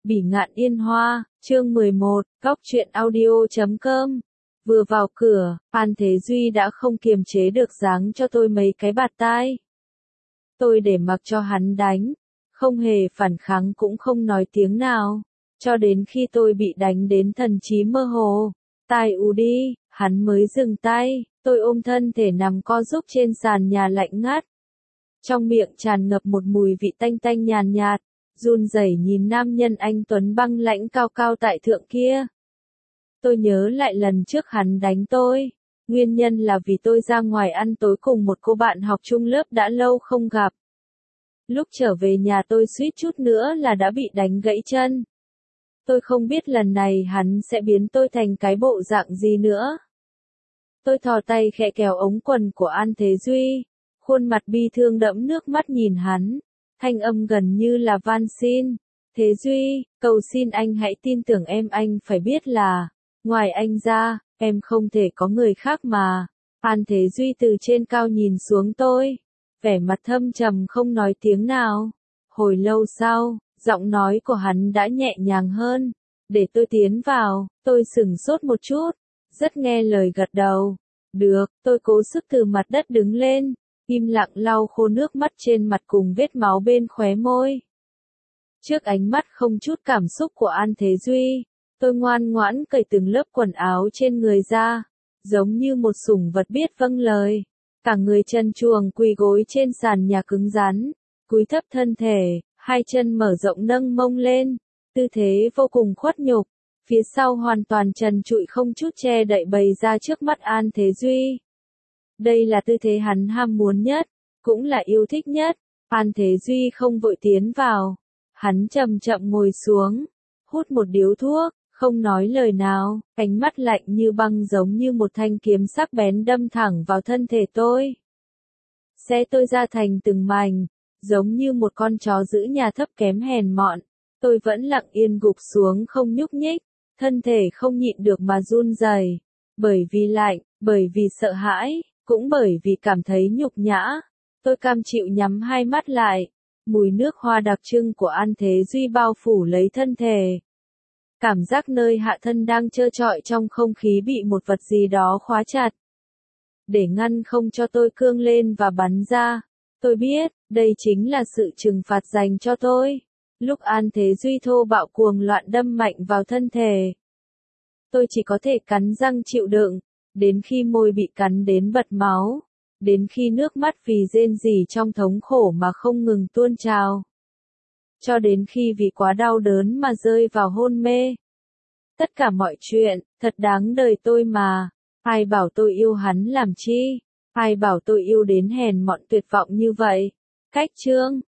Bỉ ngạn yên hoa, chương 11, góc truyện audio.com. Vừa vào cửa, An Thế Duy đã không kiềm chế được giáng cho tôi mấy cái bạt tai. Tôi để mặc cho hắn đánh, không hề phản kháng cũng không nói tiếng nào, cho đến khi tôi bị đánh đến thần trí mơ hồ, tai ù đi, hắn mới dừng tay. Tôi ôm thân thể nằm co rúm trên sàn nhà lạnh ngắt. Trong miệng tràn ngập một mùi vị tanh tanh nhàn nhạt, run rẩy nhìn nam nhân anh tuấn băng lãnh cao cao tại thượng kia. Tôi nhớ lại lần trước hắn đánh tôi, nguyên nhân là vì tôi ra ngoài ăn tối cùng một cô bạn học chung lớp đã lâu không gặp. Lúc trở về nhà tôi suýt chút nữa là đã bị đánh gãy chân. Tôi không biết lần này hắn sẽ biến tôi thành cái bộ dạng gì nữa. Tôi thò tay khẽ kéo ống quần của An Thế Duy, khuôn mặt bi thương đẫm nước mắt nhìn hắn, thanh âm gần như là van xin. Thế Duy, cầu xin anh hãy tin tưởng em, anh phải biết là, ngoài anh ra, em không thể có người khác mà. An Thế Duy từ trên cao nhìn xuống tôi, vẻ mặt thâm trầm không nói tiếng nào. Hồi lâu sau, giọng nói của hắn đã nhẹ nhàng hơn. Để tôi tiến vào, tôi sửng sốt một chút, rất nghe lời gật đầu. Được, tôi cố sức từ mặt đất đứng lên, im lặng lau khô nước mắt trên mặt cùng vết máu bên khóe môi. Trước ánh mắt không chút cảm xúc của An Thế Duy, tôi ngoan ngoãn cởi từng lớp quần áo trên người ra, giống như một sủng vật biết vâng lời. Cả người trần truồng quỳ gối trên sàn nhà cứng rắn, cúi thấp thân thể, hai chân mở rộng nâng mông lên, tư thế vô cùng khuất nhục, phía sau hoàn toàn trần trụi không chút che đậy bày ra trước mắt An Thế Duy. Đây là tư thế hắn ham muốn nhất, cũng là yêu thích nhất. An Thế Duy không vội tiến vào, hắn chậm chậm ngồi xuống, hút một điếu thuốc, không nói lời nào, ánh mắt lạnh như băng giống như một thanh kiếm sắc bén đâm thẳng vào thân thể tôi. Xé tôi ra thành từng mảnh, giống như một con chó giữ nhà thấp kém hèn mọn. Tôi vẫn lặng yên gục xuống không nhúc nhích, thân thể không nhịn được mà run rẩy, bởi vì lạnh, bởi vì sợ hãi, cũng bởi vì cảm thấy nhục nhã. Tôi cam chịu nhắm hai mắt lại, mùi nước hoa đặc trưng của An Thế Duy bao phủ lấy thân thể. Cảm giác nơi hạ thân đang trơ trọi trong không khí bị một vật gì đó khóa chặt. Để ngăn không cho tôi cương lên và bắn ra, tôi biết, đây chính là sự trừng phạt dành cho tôi. Lúc An Thế Duy thô bạo cuồng loạn đâm mạnh vào thân thể, tôi chỉ có thể cắn răng chịu đựng, đến khi môi bị cắn đến bật máu, đến khi nước mắt vì rên rỉ trong thống khổ mà không ngừng tuôn trào, cho đến khi vì quá đau đớn mà rơi vào hôn mê. Tất cả mọi chuyện, thật đáng đời tôi mà. Ai bảo tôi yêu hắn làm chi? Ai bảo tôi yêu đến hèn mọn tuyệt vọng như vậy? Cách chương